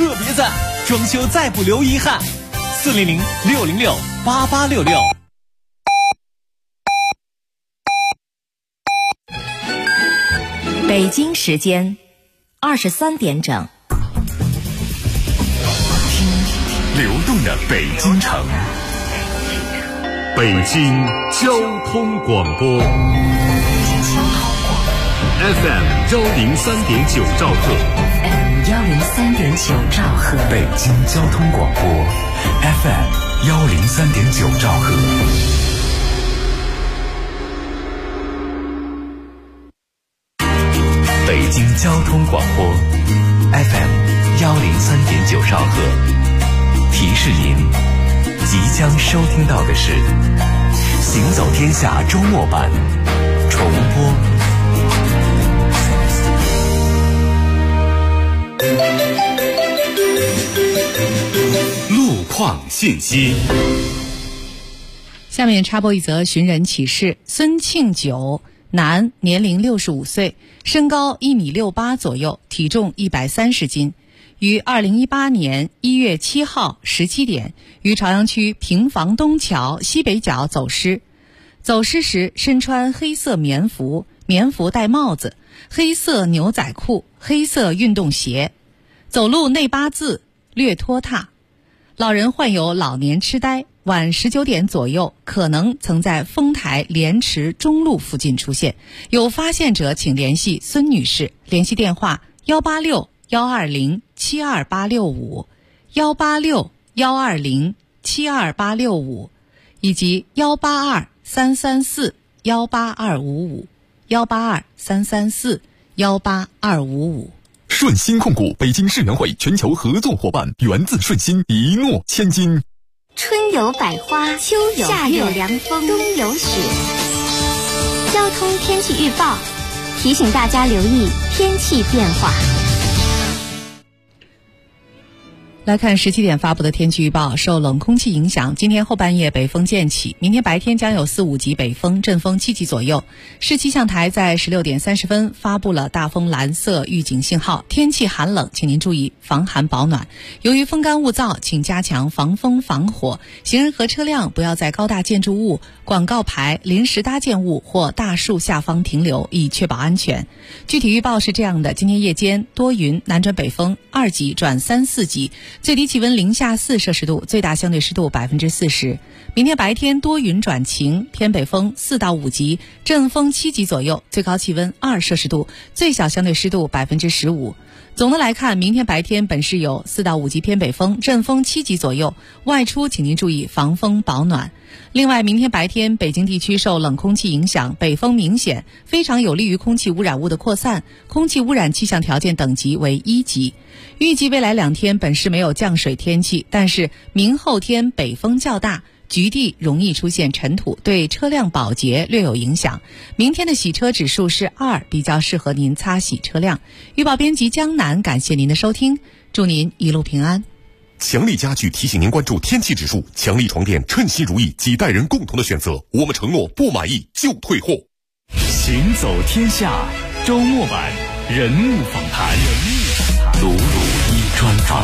特别赞，装修再不留遗憾。400-606-8866。 北京时间23点整。 听流动的北京城，北京交通广播 FM 103.9兆赫 ，FM 103.9兆赫， 北京交通广播 FM 103.9兆赫。北京交通广播 FM 103.9兆赫，提示您即将收听到的是《行走天下》周末版重播。路况信息。 下面插播一则寻人启事：孙庆九，男，年龄65岁，身高1.68米左右，体重130斤，于2018年1月7号17点于朝阳区平房东桥西北角走失。走失时身穿黑色棉服，棉服戴帽子，黑色牛仔裤，黑色运动鞋，走路内八字，略拖沓。老人患有老年痴呆，晚19点左右可能曾在丰台莲池中路附近出现，有发现者请联系孙女士，联系电话186-120-72865 186-120-72865以及182-334-18255 182-334-18255。 顺鑫控股北京世园会全球合作伙伴，源自顺鑫，一诺千金。 春有百花，秋有夏有凉风，冬有雪。交通天气预报提醒大家留意天气变化。 来看17点发布的天气预报，受冷空气影响，今天后半夜北风渐起，明天白天将有4、5级北风，阵风7级左右。市气象台在16点30分发布了大风蓝色预警信号，天气寒冷，请您注意防寒保暖。由于风干物燥，请加强防风防火，行人和车辆不要在高大建筑物、广告牌、临时搭建物或大树下方停留，以确保安全。具体预报是这样的：今天夜间多云，南转北风2级转3、4级，最低气温零下4摄氏度，最大相对湿度40%。明天白天多云转晴，偏北风4到5级，阵风7级左右，最高气温2摄氏度，最小相对湿度15%。总的来看，明天白天本市有4到5级偏北风，阵风7级左右，外出请您注意防风保暖。另外，明天白天北京地区受冷空气影响，北风明显，非常有利于空气污染物的扩散，空气污染气象条件等级为1级。预计未来2天本市没有降水天气，但是明后天北风较大，局地容易出现尘土，对车辆保洁略有影响。明天的洗车指数是2，比较适合您擦洗车辆。预报编辑江南，感谢您的收听，祝您一路平安。 强力家具提醒您关注天气指数，强力床垫称心如意，几代人共同的选择，我们承诺不满意就退货。 行走天下周末版人物访谈， 鲁鲁一专访。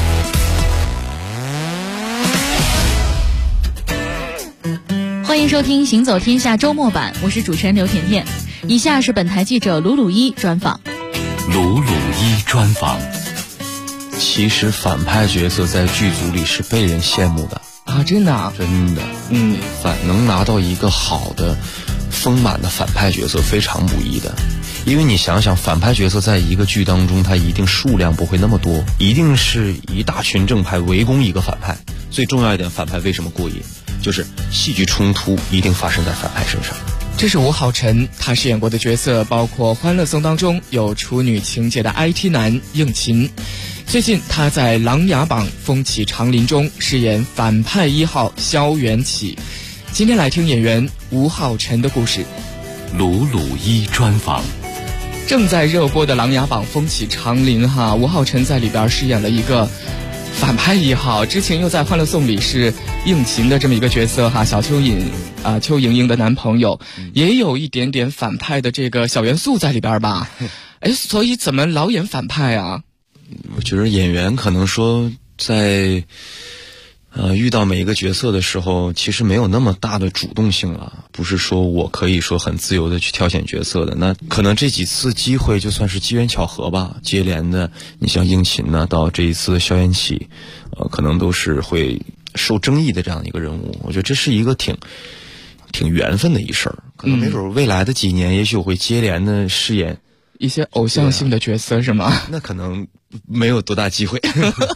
欢迎收听行走天下周末版，我是主持人刘甜甜。以下是本台记者鲁鲁一专访。 鲁鲁一专访。 其实反派角色在剧组里是被人羡慕的啊，真的啊， 真的，能拿到一个好的丰满的反派角色非常不易的。因为你想想，反派角色在一个剧当中，它一定数量不会那么多，一定是一大群正派围攻一个反派。最重要一点，反派为什么过瘾？就是戏剧冲突一定发生在反派身上。 这是吴昊辰，他饰演过的角色包括《欢乐颂》当中有处女情节的 IT 男应勤。最近他在《琅琊榜》风起长林中饰演反派1号萧元起。今天来听演员吴昊辰的故事。 鲁鲁一专访。 正在热播的《琅琊榜》风起长林吴昊辰在里边饰演了一个反派1号，之前又在《欢乐颂》里是应勤的这么一个角色小蚯蚓邱莹莹的男朋友，也有一点点反派的这个小元素在里边吧。所以怎么老演反派啊？ 我觉得演员可能说在遇到每一个角色的时候，其实没有那么大的主动性了，不是说我可以说很自由的去挑选角色的。那可能这几次机会就算是机缘巧合吧，接连的，你像应勤呢，到这一次的萧炎起，可能都是会受争议的这样一个人物。我觉得这是一个挺缘分的一事儿，可能没准未来的几年，也许我会接连的饰演一些偶像性的角色，是吗？ 那可能没有多大机会。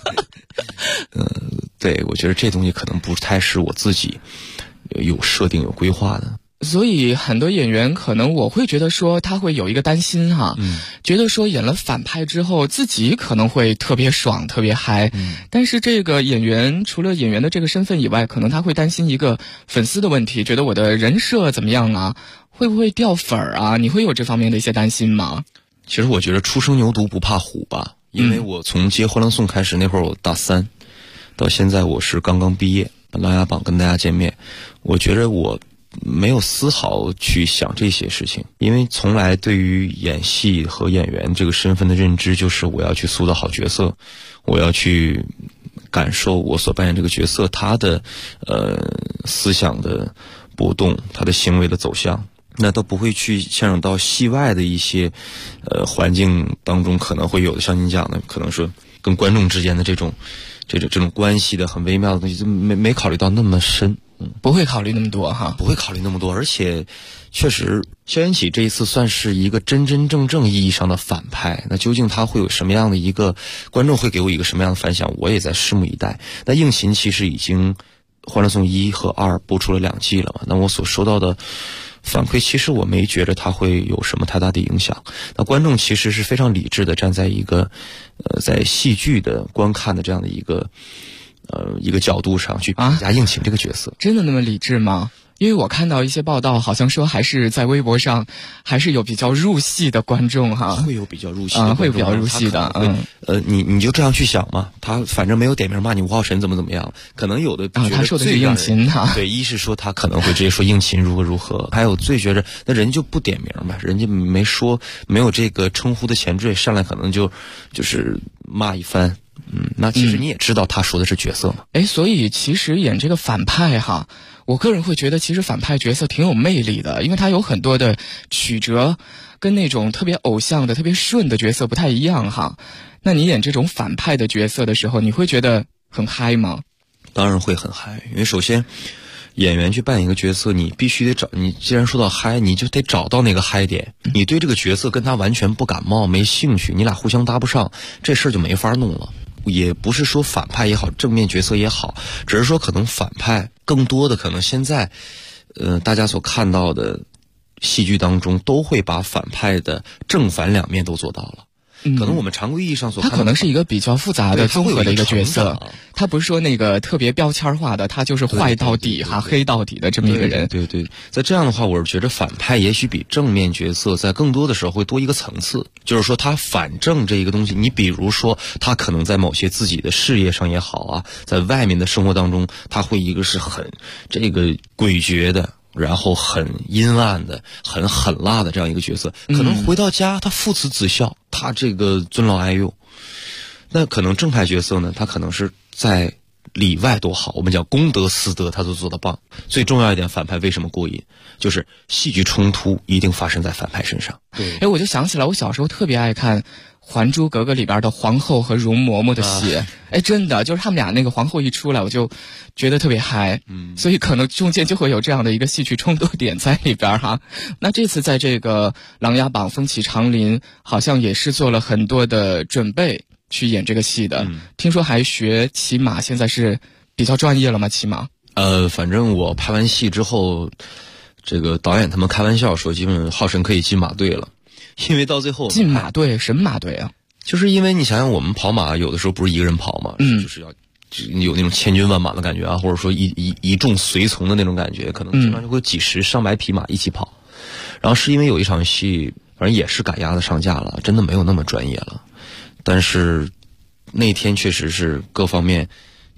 对，我觉得这东西可能不太是我自己有设定有规划的。 所以很多演员可能我会觉得说他会有一个担心哈，觉得说演了反派之后自己可能会特别爽特别嗨，但是这个演员除了演员的这个身份以外，可能他会担心一个粉丝的问题，觉得我的人设怎么样啊，会不会掉粉儿啊？你会有这方面的一些担心吗？ 其实我觉得初生牛犊不怕虎吧，因为我从接《欢乐颂》开始，那会儿我大3，到现在我是刚刚毕业，琅琊榜跟大家见面，我觉得我没有丝毫去想这些事情，因为从来对于演戏和演员这个身份的认知就是我要去塑造好角色，我要去感受我所扮演这个角色他的思想的波动，他的行为的走向，那都不会去牵扯到戏外的一些环境当中可能会有的，像你讲的可能说跟观众之间的这种关系的很微妙的东西，就没考虑到那么深。 不会考虑那么多哈， 不会考虑那么多，而且确实萧炎起这一次算是一个真真正正意义上的反派，那究竟他会有什么样的一个观众会给我一个什么样的反响，我也在拭目以待。那应勤其实已经《欢乐颂》1和2播出了2季了嘛，那我所收到的反馈其实我没觉得它会有什么太大的影响。那观众其实是非常理智的站在一个在戏剧的观看的这样的一个角度上去评价应勤这个角色。 真的那么理智吗？因为我看到一些报道，好像说还是在微博上还是有比较入戏的观众哈， 会有比较入戏的观众， 会比较入戏的。 你就这样去想嘛，他反正没有点名骂你吴昊神怎么样，可能有的觉得他说的是应勤哈， 对，一是说他可能会直接说应勤如何，还有最觉着那人就不点名吧，人家没说没有这个称呼的前缀，上来可能就是骂一番。那其实你也知道他说的是角色嘛。 所以其实演这个反派哈，我个人会觉得其实反派角色挺有魅力的，因为他有很多的曲折，跟那种特别偶像的特别顺的角色不太一样哈。那你演这种反派的角色的时候，你会觉得很嗨吗？ 当然会很嗨，因为首先演员去扮演一个角色，你必须得找，你既然说到嗨，你就得找到那个嗨点。你对这个角色跟他完全不感冒没兴趣，你俩互相搭不上，这事儿就没法弄了。也不是说反派也好，正面角色也好，只是说可能反派更多的可能现在大家所看到的戏剧当中都会把反派的正反两面都做到了。可能我们常规意义上所看到他可能是一个比较复杂的综合的一个角色，他不是说那个特别标签化的，他就是坏到底哈，黑到底的这么一个人。 对，在这样的话，我是觉得反派也许比正面角色在更多的时候会多一个层次，就是说他反正这一个东西，你比如说他可能在某些自己的事业上也好啊，在外面的生活当中，他会一个是很这个诡谲的，然后很阴暗的，很狠辣的这样一个角色，可能回到家他父慈子孝，他这个尊老爱幼。那可能正派角色呢，他可能是在里外都好，我们讲公德私德他都做得棒。最重要一点，反派为什么过瘾，就是戏剧冲突一定发生在反派身上。 对，我就想起来我小时候特别爱看《还珠格格》里边的皇后和容嬷嬷的戏，真的就是他们俩那个皇后一出来，我就觉得特别嗨。所以可能中间就会有这样的一个戏剧冲突点在里边哈。那这次在这个《琅琊榜》风起长林，好像也是做了很多的准备去演这个戏的。听说还学骑马，现在是比较专业了吗？骑马？ 反正我拍完戏之后，这个导演他们开玩笑说，基本浩辰可以进马队了。因为到最后进马队，什么马队啊？ 就是因为你想想，我们跑马有的时候不是一个人跑嘛，就是要有那种千军万马的感觉啊，或者说一众随从的那种感觉，可能经常就会几十上百匹马一起跑。然后是因为有一场戏，反正也是赶鸭子上架了，真的没有那么专业了。但是那天确实是各方面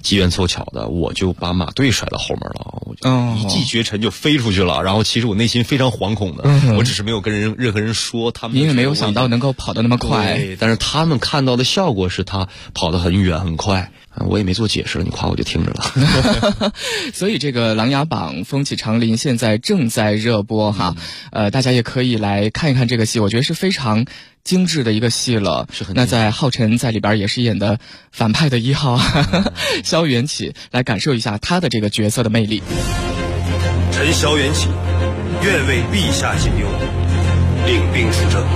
机缘凑巧的，我就把马队甩到后面了，我就一骑绝尘就飞出去了。然后其实我内心非常惶恐的，我只是没有跟任何人说。他们你也没有想到能够跑得那么快， 对，但是他们看到的效果是他跑得很远很快。我也没做解释了，你夸我就听着了。 所以这个《琅琊榜》风起长林现在正在热播哈，大家也可以来看一看这个戏，我觉得是非常精致的一个戏了。 是很那在浩辰在里边也是演的反派的1号萧元起，来感受一下他的这个角色的魅力。 臣萧元起，愿为陛下解忧，领兵出征。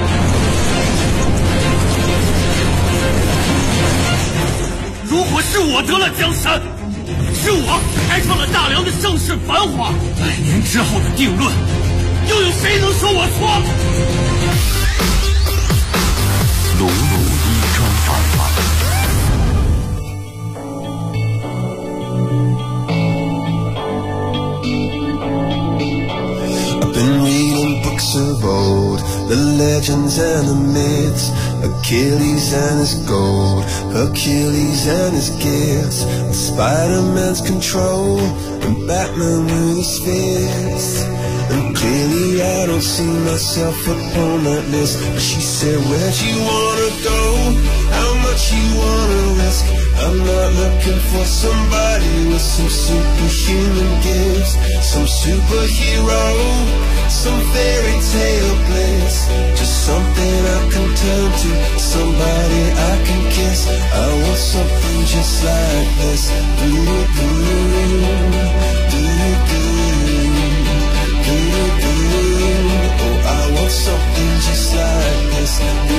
如果是我得了江山，是我开创了大梁的盛世繁华，100年之后的定论，又有谁能说我错？ 鲁鲁一专访。 Been reading books of old, the legends and the myths, Achilles and his gold, Hercules and his gifts, and Spider-Man's control, and Batman with his fists. And clearly I don't see myself upon that list. But she said, where'd you wanna go? How much you wanna risk? I'm not looking for somebody with some superhuman gifts, some superhero, some fairy tale bliss. Just something I can turn to, somebody I can kiss. I want something just like this. Oh, I want something just like this.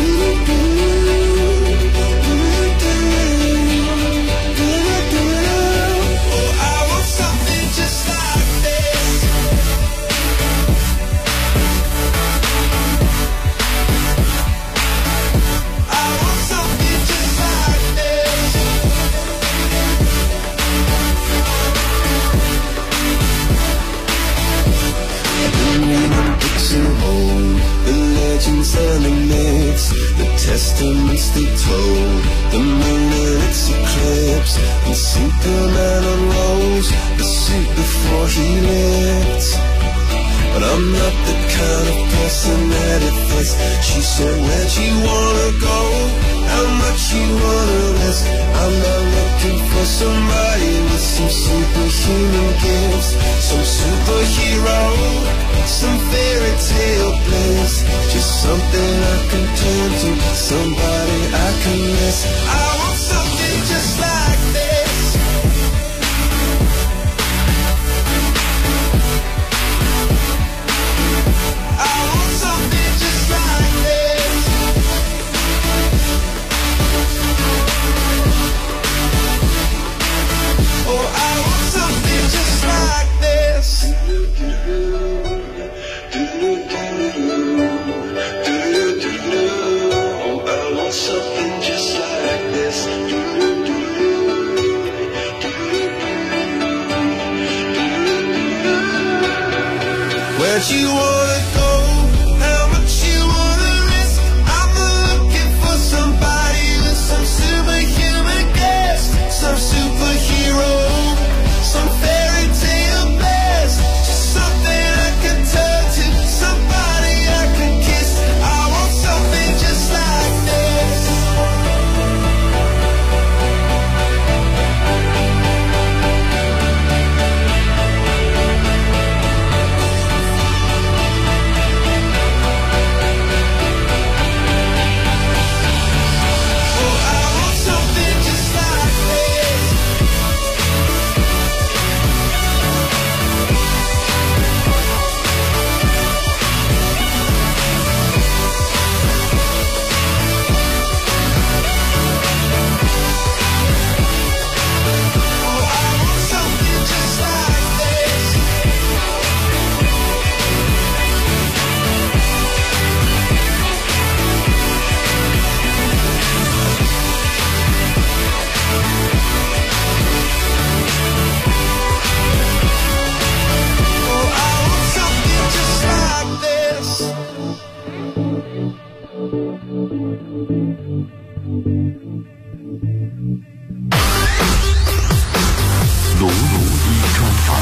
And the myths, the testaments they told, the moon and its eclipse, and Superman unrolls the suit before he lived. But I'm not the kind of person that it fits. She said, where'd you wanna go? How much you wanna risk? I'm not looking for somebody with some superhuman gifts, some superhero, some fairy tale bliss. Just something I can turn to, somebody I can miss. I want something just like this. I want something just like this. Oh, I want something just like this. Oh, I want something just like this. Where'd you wanna go? How much you wanna risk? I'm looking for somebody with some superhuman gifts, some superhero, some fairy tale bliss. Just something I can turn to, somebody I can kiss. I want something just like this. 鲁一专访。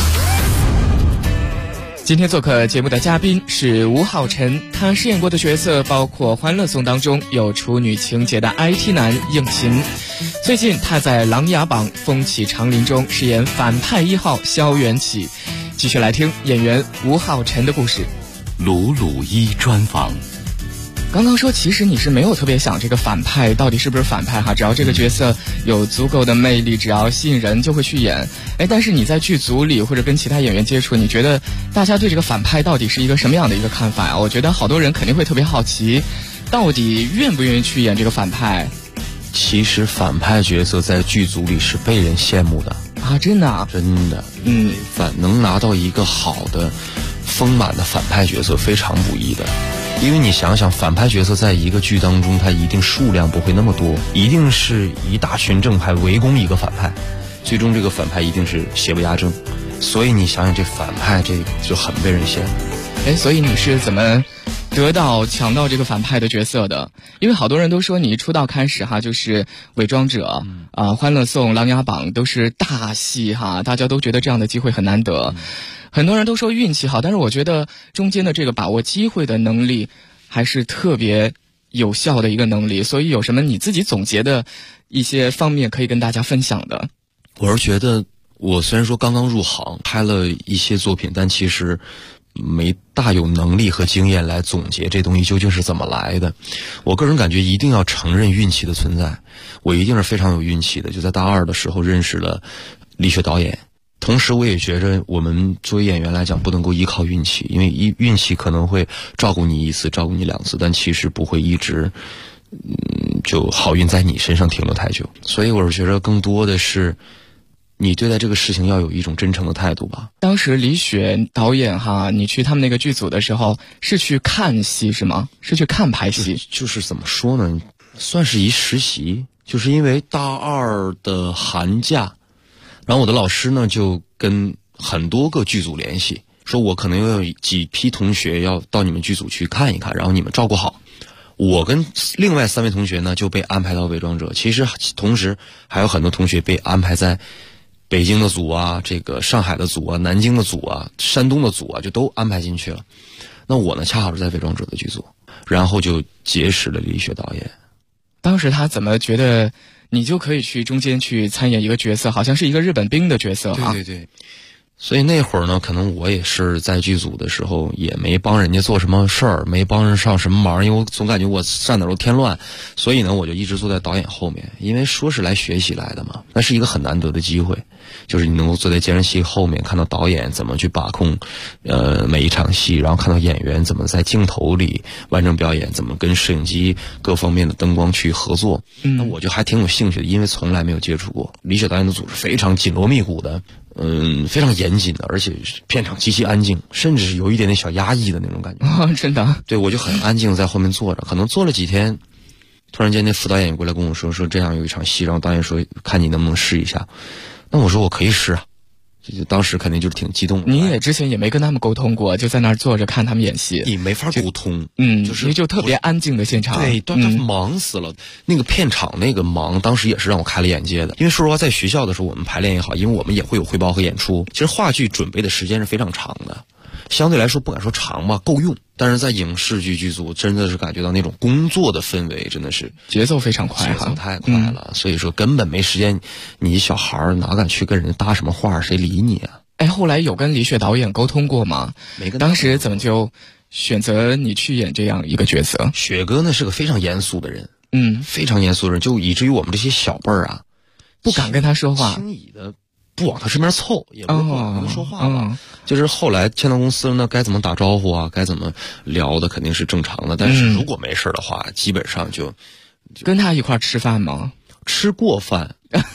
今天做客节目的嘉宾是吴浩辰，他饰演过的角色包括《欢乐颂》当中有处女情节的 IT 男应勤，最近他在《琅琊榜》风起长林中饰演反派1号萧元起。继续来听演员吴浩辰的故事。 鲁一专访。 刚刚说其实你是没有特别想这个反派到底是不是反派哈，只要这个角色有足够的魅力，只要吸引人就会去演。但是你在剧组里或者跟其他演员接触，你觉得大家对这个反派到底是一个什么样的一个看法啊？我觉得好多人肯定会特别好奇，到底愿不愿意去演这个反派？ 其实反派角色在剧组里是被人羡慕的啊，真的啊？ 真的，能拿到一个好的丰满的反派角色非常不易的。因为你想想，反派角色在一个剧当中，它一定数量不会那么多，一定是一大群正派围攻一个反派，最终这个反派一定是邪不压正，所以你想想这反派这就很被人羡慕。 所以你是怎么抢到这个反派的角色的？因为好多人都说你一出道开始哈，就是伪装者欢乐颂、琅琊榜都是大戏哈，大家都觉得这样的机会很难得。很多人都说运气好，但是我觉得中间的这个把握机会的能力还是特别有效的一个能力。所以有什么你自己总结的一些方面可以跟大家分享的？ 我是觉得我虽然说刚刚入行拍了一些作品，但其实没大有能力和经验来总结这东西究竟是怎么来的。我个人感觉一定要承认运气的存在，我一定是非常有运气的，就在大二的时候认识了李雪导演。同时我也觉着我们作为演员来讲不能够依靠运气，因为运气可能会照顾你1次照顾你2次，但其实不会一直就好运在你身上停留太久。所以我是觉得更多的是你对待这个事情要有一种真诚的态度吧。 当时李雪导演哈，你去他们那个剧组的时候是去看戏是吗？是去看排戏？ 就是怎么说呢，算是一实习，就是因为大二的寒假，然后我的老师呢就跟很多个剧组联系，说我可能有几批同学要到你们剧组去看一看，然后你们照顾好。我跟另外3位同学呢就被安排到伪装者，其实同时还有很多同学被安排在北京的组啊，这个上海的组啊，南京的组啊，山东的组啊，就都安排进去了。那我呢恰好是在伪装者的剧组，然后就结识了李雪导演。 当时他怎么觉得你就可以去中间去参演一个角色，好像是一个日本兵的角色啊？ 对。所以那会儿呢，可能我也是在剧组的时候也没帮人家做什么事儿，没帮人上什么忙，因为我总感觉我上哪都添乱，所以呢我就一直坐在导演后面，因为说是来学习来的嘛，那是一个很难得的机会，就是你能够坐在监视器后面，看到导演怎么去把控每一场戏，然后看到演员怎么在镜头里完成表演，怎么跟摄影机各方面的灯光去合作。那我就还挺有兴趣的，因为从来没有接触过。李雪导演的组是非常紧锣密鼓的，非常严谨的，而且片场极其安静，甚至是有一点点小压抑的那种感觉。 真的？ 对，我就很安静在后面坐着，可能坐了几天，突然间那副导演过来跟我说这样有一场戏，然后导演说看你能不能试一下。那我说我可以试啊，就当时肯定就是挺激动的。 你也之前也没跟他们沟通过，就在那儿坐着看他们演戏。 你没法沟通， 就特别安静的现场。 对，他忙死了。那个片场那个忙，当时也是让我开了眼界的。因为说实话，在学校的时候我们排练也好，因为我们也会有汇报和演出，其实话剧准备的时间是非常长的，相对来说不敢说长吧，够用。但是在影视剧剧组真的是感觉到那种工作的氛围真的是节奏非常快， 节奏太快了，所以说根本没时间，你一小孩哪敢去跟人家搭什么话，谁理你啊？ 后来有跟李雪导演沟通过吗？ 没跟。 当时怎么就选择你去演这样一个角色？ 雪哥呢是个非常严肃的人，非常严肃的人，就以至于我们这些小辈儿啊不敢跟他说话， 轻易的不往他身边凑，也不会跟他说话吧。就是后来签到公司了，那该怎么打招呼啊，该怎么聊的肯定是正常的，但是如果没事的话，基本上就跟他一块吃饭吗？ 吃过饭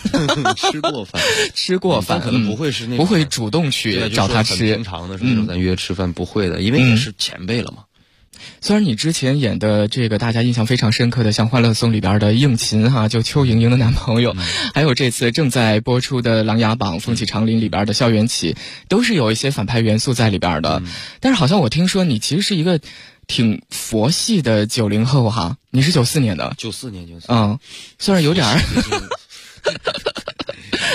吃过饭可能不会是那不会主动去找他吃， 平常的时候咱约吃饭不会的，因为也是前辈了嘛。 虽然你之前演的这个大家印象非常深刻的像《欢乐颂》里边的应勤哈，就邱莹莹的男朋友，还有这次正在播出的《琅琊榜》风起长林里边的萧元起，都是有一些反派元素在里边的。但是好像我听说你其实是一个挺佛系的90后哈，你是94年的。 94年。 虽然有点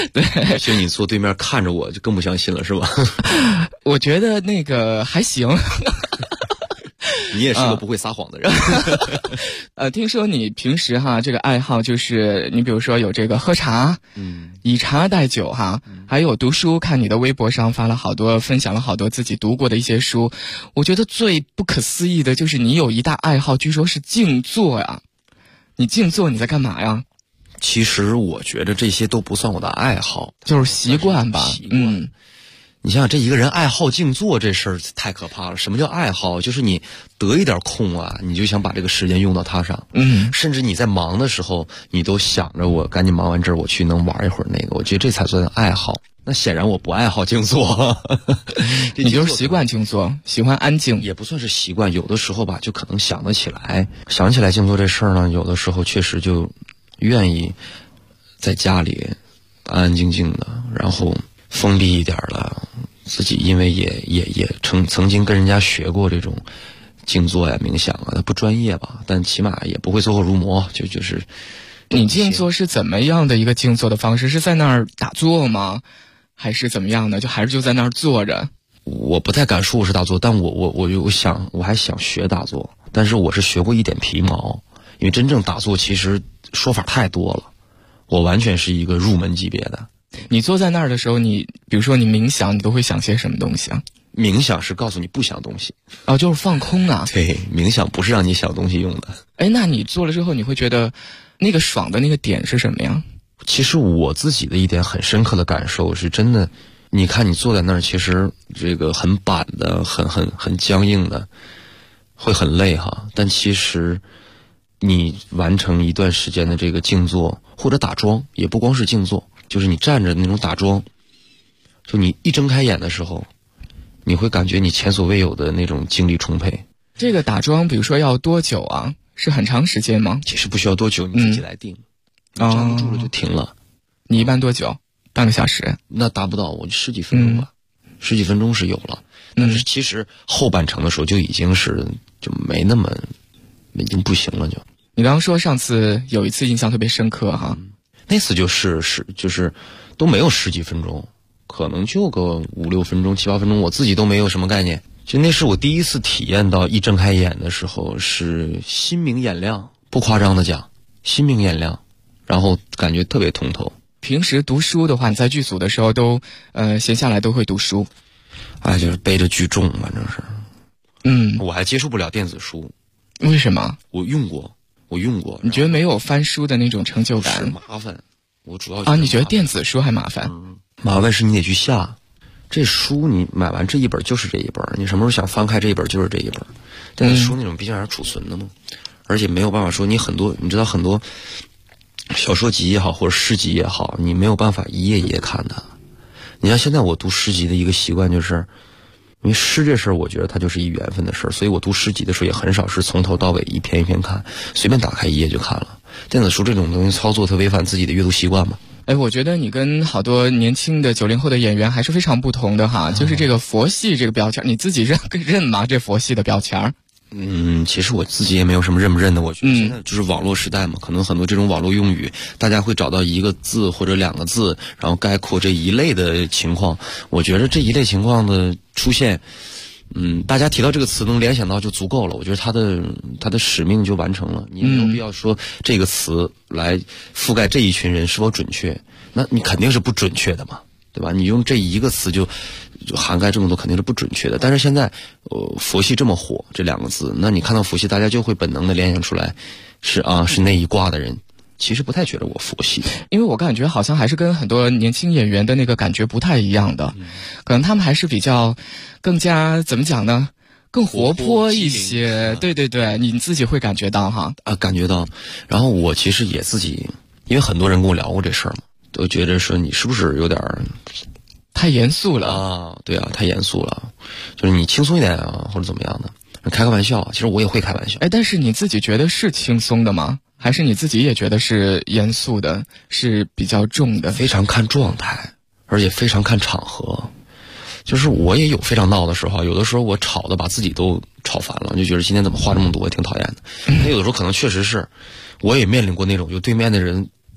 对， 而且你坐对面看着我就更不相信了，是吧？ 我觉得那个还行。 你也是个不会撒谎的人。 听说你平时这个爱好就是你比如说有这个喝茶，以茶代酒还有读书，看你的微博上发了好多，分享了好多自己读过的一些书。我觉得最不可思议的就是你有一大爱好，据说是静坐呀。你静坐你在干嘛呀？ 其实我觉得这些都不算我的爱好， 就是习惯吧。 你想想，这一个人爱好静坐这事儿太可怕了。什么叫爱好？就是你得一点空啊，你就想把这个时间用到它上。甚至你在忙的时候，你都想着我赶紧忙完这儿，我去能玩一会儿那个。我觉得这才算爱好。那显然我不爱好静坐。 你就是习惯静坐，喜欢安静。 也不算是习惯，有的时候吧，就可能想得起来。想起来静坐这事儿呢，有的时候确实就愿意在家里安安静静的，然后封闭一点了。自己因为也曾经跟人家学过这种静坐呀、冥想啊，它不专业吧，但起码也不会走火入魔。就是你静坐是怎么样的一个静坐的方式？是在那儿打坐吗？还是怎么样的？还是就在那儿坐着？ 我不太敢说我是打坐，但我还想学打坐，但是我是学过一点皮毛，因为真正打坐其实说法太多了，我完全是一个入门级别的。 你坐在那儿的时候，你比如说你冥想，你都会想些什么东西啊？ 冥想是告诉你不想东西， 就是放空啊。 对，冥想不是让你想东西用的。 那你做了之后，你会觉得那个爽的那个点是什么呀？ 其实我自己的一点很深刻的感受是真的，你看你坐在那儿，其实这个很板的、很僵硬的，会很累哈。但其实你完成一段时间的这个静坐或者打桩，也不光是静坐。就是你站着那种打桩，就你一睁开眼的时候，你会感觉你前所未有的那种精力充沛。 这个打桩比如说要多久啊？是很长时间吗？ 其实不需要多久，你自己来定。你站不住了就停了。 你一般多久？半个小时？ 那达不到，我就10几分钟吧。10几分钟是有了，但是其实后半程的时候就已经是就没那么，已经不行了就。 你刚刚说上次有一次印象特别深刻哈。 那次就是都没有10几分钟，可能就个5、6分钟、7、8分钟，我自己都没有什么概念。就那是我第一次体验到，一睁开眼的时候是心明眼亮，不夸张的讲，心明眼亮，然后感觉特别通透。 平时读书的话，你在剧组的时候都闲下来都会读书？ 就是背着巨重，反正是。我还接受不了电子书。 为什么？ 我用过。 你觉得没有翻书的那种成就感？ 是麻烦。我主要你觉得电子书还麻烦？ 麻烦是你得去下，这书你买完这一本就是这一本，你什么时候想翻开这一本就是这一本。电子书那种毕竟还是储存的嘛，而且没有办法说你知道很多小说集也好或者诗集也好，你没有办法一页一页看的。你像现在我读诗集的一个习惯就是。因为诗这事儿，我觉得它就是一缘分的事儿，所以我读诗集的时候也很少是从头到尾一篇一篇看，随便打开一页就看了。电子书这种东西操作特违反自己的阅读习惯嘛。 我觉得你跟好多年轻的90后的演员还是非常不同的哈，就是这个佛系这个标签，你自己认吗？这佛系的标签？ 其实我自己也没有什么认不认的，我觉得现在就是网络时代嘛，可能很多这种网络用语，大家会找到一个字或者2个字，然后概括这一类的情况。我觉得这一类情况的出现，大家提到这个词能联想到就足够了。我觉得它的使命就完成了，你没有必要说这个词来覆盖这一群人是否准确，那你肯定是不准确的嘛，对吧？你用这一个词就涵盖这么多，肯定是不准确的。但是现在佛系这么火，这2个字，那你看到佛系，大家就会本能的联想出来是那一挂的人。其实不太觉得我佛系， 因为我感觉好像还是跟很多年轻演员的那个感觉不太一样的，可能他们还是比较更加怎么讲呢，更活泼一些。对对对，你自己会感觉到哈？ 感觉到。然后我其实也自己，因为很多人跟我聊过这事儿嘛，都觉得说你是不是有点太严肃了对啊，太严肃了，就是你轻松一点或者怎么样的，开个玩笑。其实我也会开玩笑。 但是你自己觉得是轻松的吗？还是你自己也觉得是严肃的，是比较重的？ 非常看状态，而且非常看场合。就是我也有非常闹的时候，有的时候我吵的把自己都吵烦了，就觉得今天怎么话这么多，挺讨厌的。那有的时候可能确实是，我也面临过那种就对面的人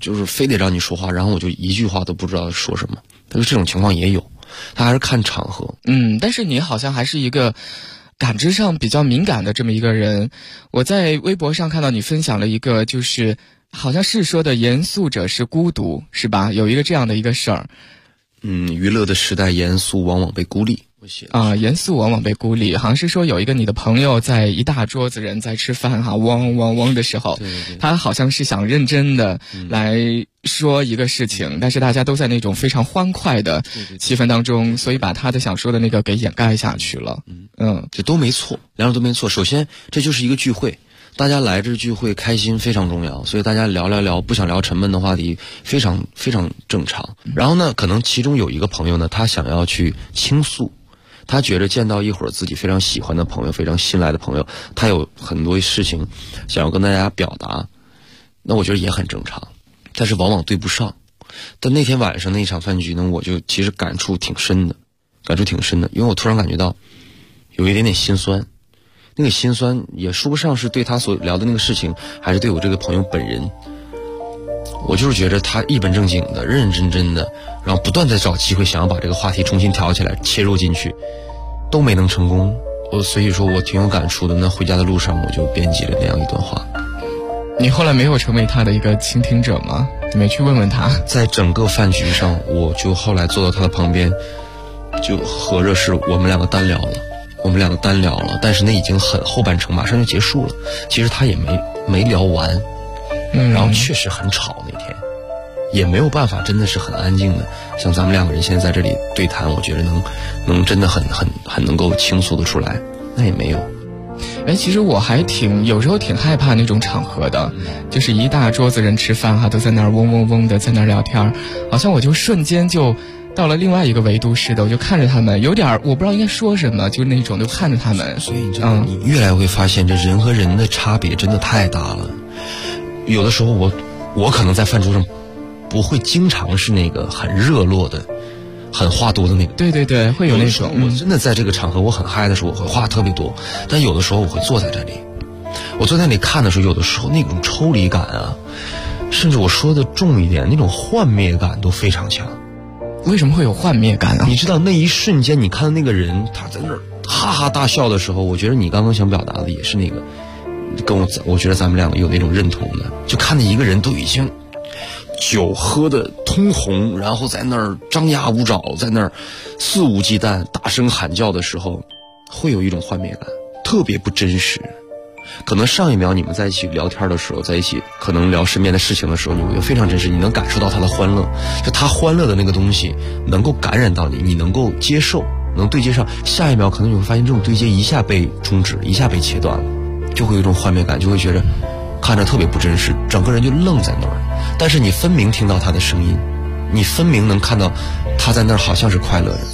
就是非得让你说话，然后我就一句话都不知道说什么。但是这种情况也有，他还是看场合。 但是你好像还是一个感知上比较敏感的这么一个人。我在微博上看到你分享了一个，就是好像是说的严肃者是孤独，是吧？有一个这样的一个事儿。 娱乐的时代，严肃往往被孤立。 严肃往往被孤立，好像是说有一个你的朋友在一大桌子人在吃饭汪汪汪的时候， 对， 他好像是想认真的来说一个事情，但是大家都在那种非常欢快的气氛当中，所以把他的想说的那个给掩盖下去了。 这都没错，两种都没错。首先，这就是一个聚会，大家来这聚会开心非常重要，所以大家聊，不想聊沉闷的话题，非常非常正常。然后呢，可能其中有一个朋友呢，他想要去倾诉。他觉得见到一会儿自己非常喜欢的朋友，非常信赖的朋友，他有很多事情想要跟大家表达，那我觉得也很正常，但是往往对不上。但那天晚上那一场饭局呢，我就其实感触挺深的，因为我突然感觉到有一点点心酸，那个心酸也说不上是对他所聊的那个事情，还是对我这个朋友本人。我就是觉得他一本正经的、认认真真的，然后不断在找机会想要把这个话题重新挑起来、切入进去，都没能成功。所以说我挺有感触的。那回家的路上我就编辑了那样一段话。 你后来没有成为他的一个倾听者吗？你没去问问他？ 在整个饭局上，我就后来坐到他的旁边，就合着是我们两个单聊了，但是那已经很后半程，马上就结束了。其实他也没聊完。然后确实很吵，那天也没有办法，真的是很安静的，像咱们两个人现在在这里对谈，我觉得能真的很能够倾诉得出来，那也没有。 其实我还有时候挺害怕那种场合的，就是一大桌子人吃饭都在那儿嗡嗡嗡的在那儿聊天，好像我就瞬间就到了另外一个维度似的，我就看着他们，有点我不知道应该说什么，就那种就看着他们。 所以你越来会发现，这人和人的差别真的太大了。有的时候我可能在饭桌上不会经常是那个很热络的、很话多的那个。 对，会有那种。 我真的在这个场合我很嗨的时候，我会话特别多，但有的时候我会坐在这里，我坐在那里看的时候，有的时候那种抽离感啊，甚至我说的重一点，那种幻灭感都非常强。 为什么会有幻灭感啊？ 你知道那一瞬间，你看到那个人他在那儿哈哈大笑的时候，我觉得你刚刚想表达的也是那个。跟我觉得咱们两个有那种认同的，就看见一个人都已经酒喝的通红，然后在那儿张牙舞爪，在那儿肆无忌惮大声喊叫的时候，会有一种幻灭感，特别不真实。可能上一秒你们在一起聊天的时候，在一起可能聊身边的事情的时候，你非常真实，你能感受到他的欢乐，就他欢乐的那个东西能够感染到你，你能够接受，能对接上。下一秒可能你会发现这种对接一下被终止，一下被切断了，就会有一种幻灭感，就会觉得看着特别不真实，整个人就愣在那儿。但是你分明听到他的声音，你分明能看到他在那儿好像是快乐的。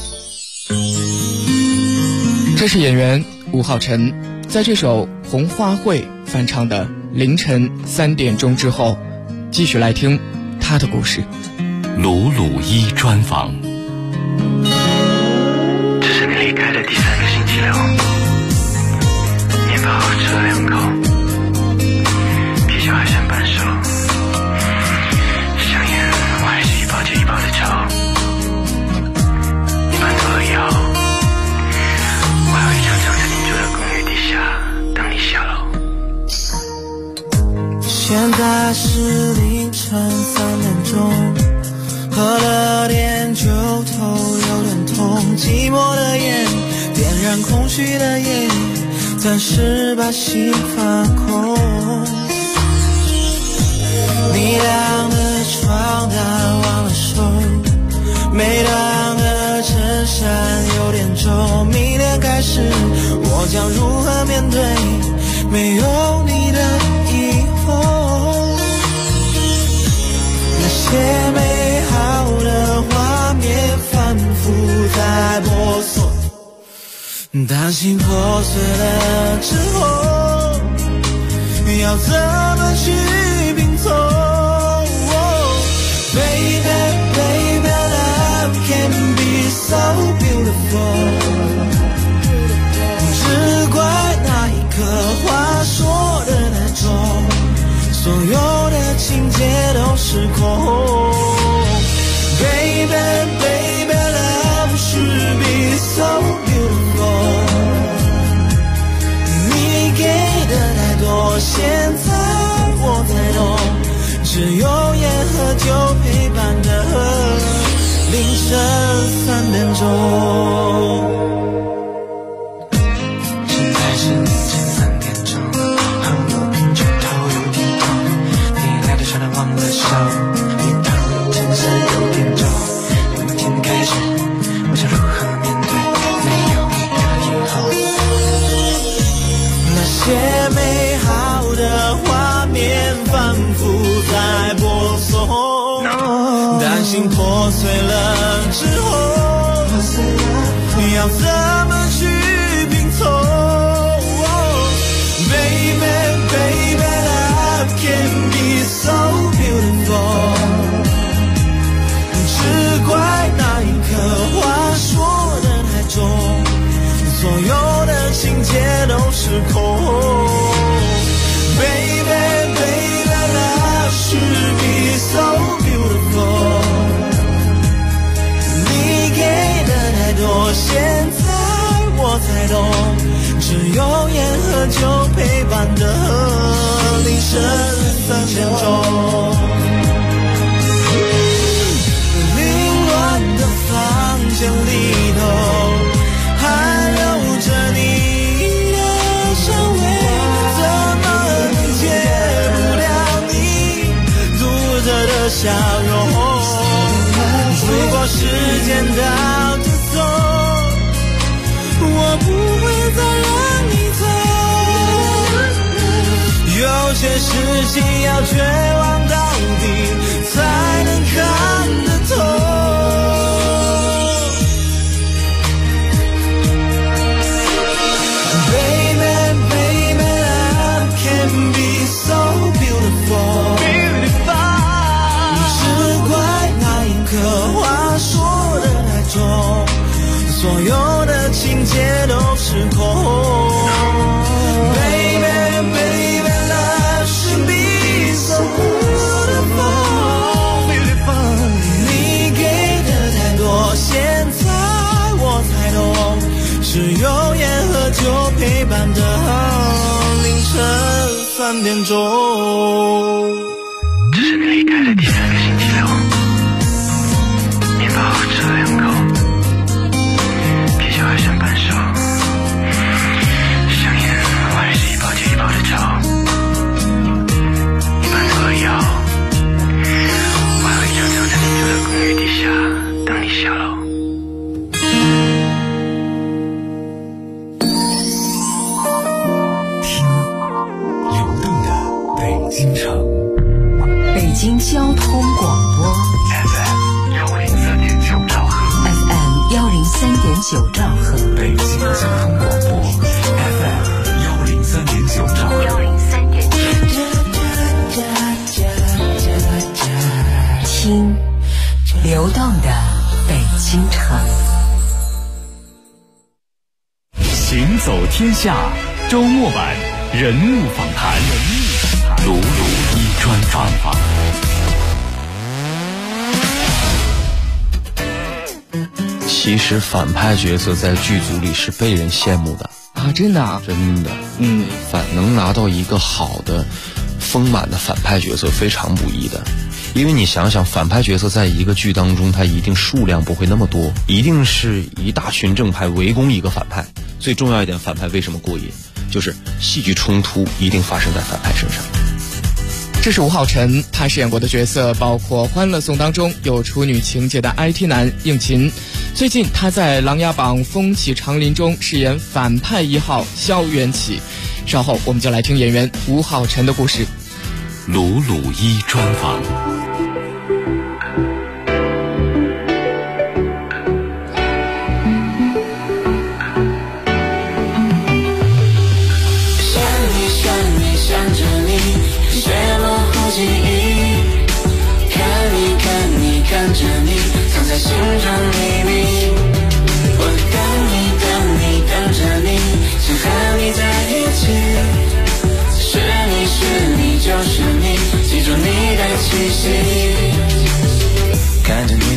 这是演员吴昊辰在这首《红花会》翻唱的凌晨3点钟之后，继续来听他的故事。 鲁鲁一专访。 这是你离开的第3个星期六，面包吃了2口，啤酒还剩半手，香烟我还是一包接一包的抽。你搬走了以后，我还会常常在你住的公寓底下等你下楼。 现在是凌晨3点钟，喝了点酒头有点痛，寂寞的烟点燃空虚的夜，暂时把心放空。你晾的床单忘了收，没当的衬衫有点皱，明天开始我将如何面对没有你的以后？那些美好的画面反复在婆娑，当心破碎了之后要怎么去拼凑？ Baby, baby, love can be so beautiful， 只怪那一刻话说的太重，所有的情节都失控。 3点钟。现在是凌晨3点钟，和我枕头有点痛，你来的时候忘了收，你当衬衫有点重。明天开始，我想如何面对没有你的以后？那些美好的画面反复在播送，担心破碎了之后要怎么去拼凑。Baby, baby, love can be so beautiful。只怪那一刻话说的太重，所有的情节都失控。Baby, baby, love should be so beautiful。你给的太多，现在我才懂，只有烟和酒陪伴的凌晨3点钟。凌乱的房间里头，还留着你的香味，怎么能戒不了你独特的笑容？如果时间倒着走，我不会再让你走。有些事情要绝望到底，才能看得透。Baby, baby, love can be so beautiful。只怪那一刻话说的太重，所有的情节都失控。Baby, baby, love should be so beautiful。你给的太多，现在我才懂，只有烟和酒陪伴的凌晨3点钟。 这是你离开的第3个星期六，面包吃了2口，啤酒还剩半手，香烟我还是一包接一包的抽，你搬走了以后，我还会常常在你住的公寓底下等你下楼。 听流动的北京城， 北京交通广播 FM 103.9兆赫 ，FM 103.9兆赫， 北京交通广播 FM 103.9兆赫。 听流动的北京城。 行走天下周末版人物访谈， 鲁鲁一专访。 其实反派角色在剧组里是被人羡慕的啊，真的啊， 真的，能拿到一个好的丰满的反派角色非常不易的。因为你想想，反派角色在一个剧当中，它一定数量不会那么多，一定是一大群正派围攻一个反派。最重要一点，反派为什么过瘾？就是戏剧冲突一定发生在反派身上。 这是吴昊辰，他饰演过的角色包括《欢乐颂》当中有处女情节的 IT 男应勤，最近他在《琅琊榜》风起长林中饰演反派1号萧元起。稍后我们就来听演员吴昊辰的故事。 鲁鲁一专访。 看着你，藏在心中秘密。我等你，等着你，想和你在一起。是你，就是你，记住你的气息。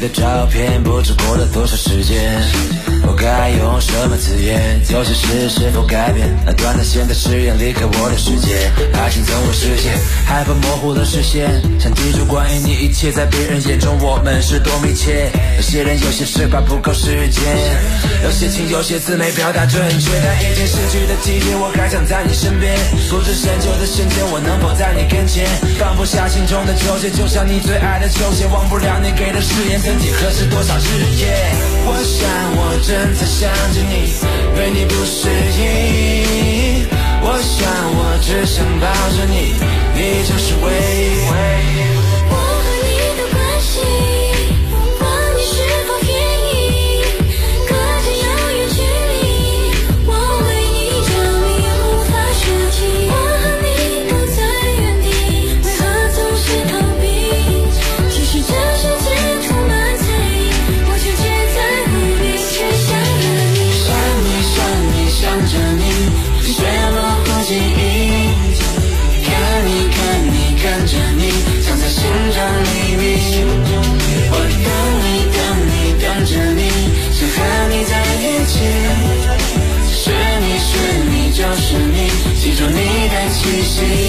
的照片，不知过了多少时间，我该用什么字眼？旧事是否改变？那断了线的誓言离开我的世界，爱情总会实现，害怕模糊了视线，想记住关于你一切，在别人眼中我们是多密切。有些人有些事挂不够时间，有些情有些字没表达准确，但已经逝去的季节，我还想在你身边，不知深秋的瞬间，我能否在你跟前，放不下心中的纠结，就像你最爱的球鞋，忘不了你给的誓言，曾几何时多少日夜，我想我正在想着你，对你不适应，我想我只想抱着你，你就是唯一。 我和你的关系，问你是否愿意，隔着遥远距离，我为你着迷无法舍弃，我和你都在原地，为何总是逃避，其实这世界充满猜疑，我却只在乎你，只想着你， 想你想你想着你，虽然模糊记忆，看你看你看着你，藏在心中秘密，我等你等你等着你，想和你在一起，是你是你就是你，记住你的气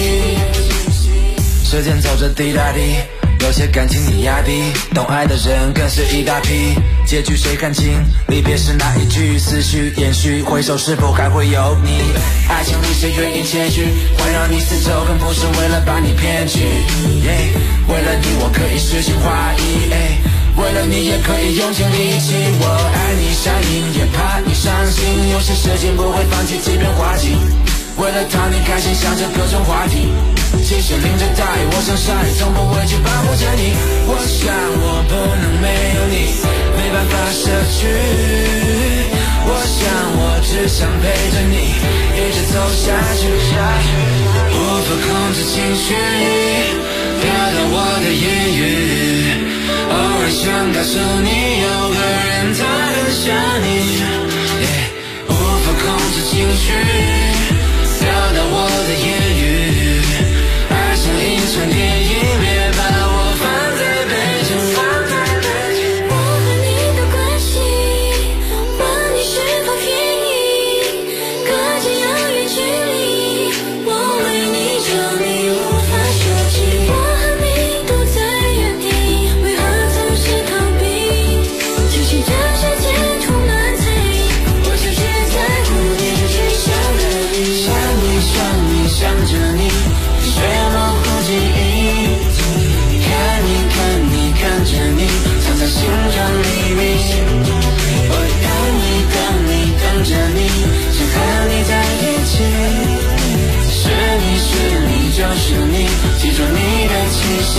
息。时间走着滴答滴，有些感情你压低，懂爱的人更是一大批，结局谁看清？离别时那一句，思绪延续，回首是否还会有你？爱情里谁愿意谦虚，环绕你四周，更不是为了把你骗去。为了你我可以诗情画意，为了你也可以用尽力气。我爱你上瘾，也怕你伤心，有些事情不会放弃，即便花季。为了讨你开心，想着各种话题，即使淋着大雨，我想下雨，从不会去保护着你。我想我不能没有你，没办法舍去。我想我只想陪着你，一直走下去。无法控制情绪，飘到我的言语，偶尔想告诉你，有个人他很想你。无法控制情绪，飘到我的言语，爱像一场电影，别把我放在背景。 我和你的关系，问你是否愿意，隔着遥远距离，我为你着迷无法舍弃，我和你都在原地，为何总是逃避，其实这世界充满猜疑，我就只在乎你，只想着你， 想你想你想着你，虽然模糊记忆，看你看你看着你，藏在心中秘密，我等你等你等着你，想和你在一起，是你是你就是你，记住你的气息。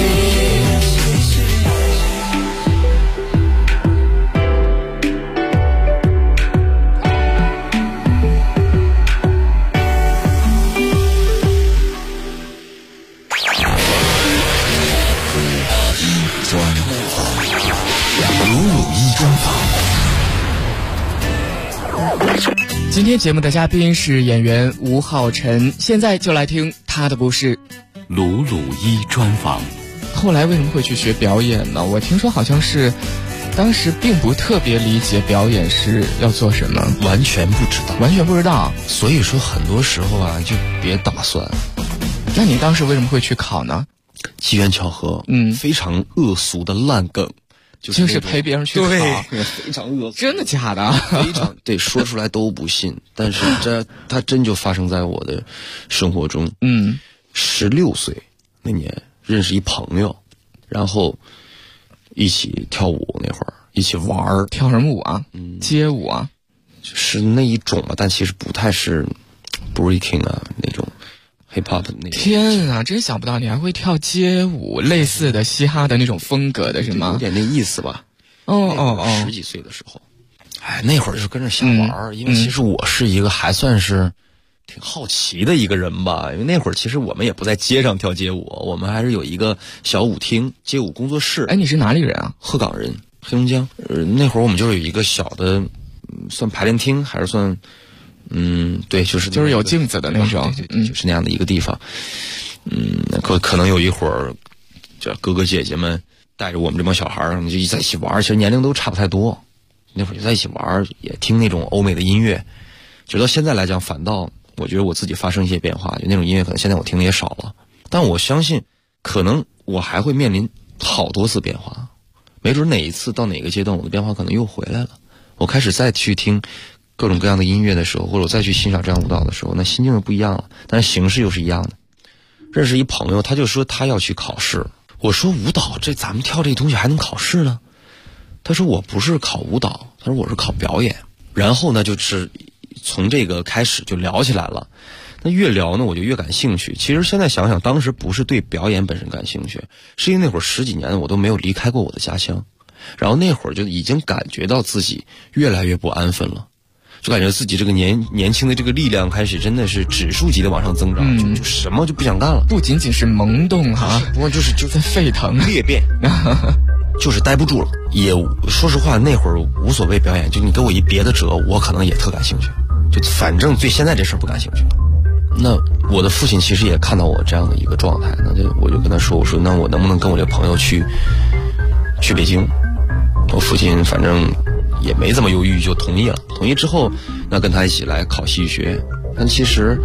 今天节目的嘉宾是演员吴昊辰，现在就来听他的故事。 鲁鲁一专访。 后来为什么会去学表演呢？我听说好像是当时并不特别理解表演是要做什么， 完全不知道， 完全不知道。 所以说很多时候啊，就别打算。 那你当时为什么会去考呢？ 机缘巧合，非常恶俗的烂梗。 就是陪别人去考， 对，非常恶俗， 真的假的？ 非常对，说出来都不信，但是它真就发生在我的生活中。16岁那年认识一朋友，然后一起跳舞，那会儿一起玩。 跳什么舞啊？街舞啊？ 是那一种吧，但其实不太是 breaking 啊那种。hip hop 的那种。 天啊，真想不到你还会跳街舞，类似的嘻哈的那种风格的是吗？ 有点那意思吧。10几岁的时候，那会儿就是跟着瞎玩，因为其实我是一个还算是挺好奇的一个人吧。因为那会儿其实我们也不在街上跳街舞，我们还是有一个小舞厅、街舞工作室。 你是哪里人啊？ 鹤岗人，黑龙江。那会儿我们就有一个小的，算排练厅还是算。对，就是有镜子的那种， 就是那样的一个地方。可能有一会儿，就哥哥姐姐们带着我们这帮小孩儿，我们就在一起玩，其实年龄都差不太多，那会儿就在一起玩，也听那种欧美的音乐。直到现在来讲，反倒我觉得我自己发生一些变化，就那种音乐可能现在我听的也少了，但我相信可能我还会面临好多次变化，没准哪一次到哪个阶段我的变化可能又回来了，我开始再去听各种各样的音乐的时候，或者我再去欣赏这样舞蹈的时候，那心境就不一样了，但是形式又是一样的。认识一朋友，他就说他要去考试，我说舞蹈这咱们跳这东西还能考试呢？他说我不是考舞蹈，他说我是考表演。然后呢就是从这个开始就聊起来了，那越聊呢我就越感兴趣。其实现在想想，当时不是对表演本身感兴趣，是因为那会儿10几年我都没有离开过我的家乡，然后那会儿就已经感觉到自己越来越不安分了，就感觉自己这个年轻的这个力量开始真的是指数级的往上增长，就什么就不想干了。 不仅仅是萌动哈， 不过就是在沸腾裂变就是待不住了。也说实话，那会儿无所谓表演，就你给我一别的折，我可能也特感兴趣，就反正对现在这事儿不感兴趣。那我的父亲其实也看到我这样的一个状态，那我就跟他说，我说那我能不能跟我这朋友去北京。我父亲反正也没这么犹豫就同意了。同意之后，那跟他一起来考戏剧学院。但其实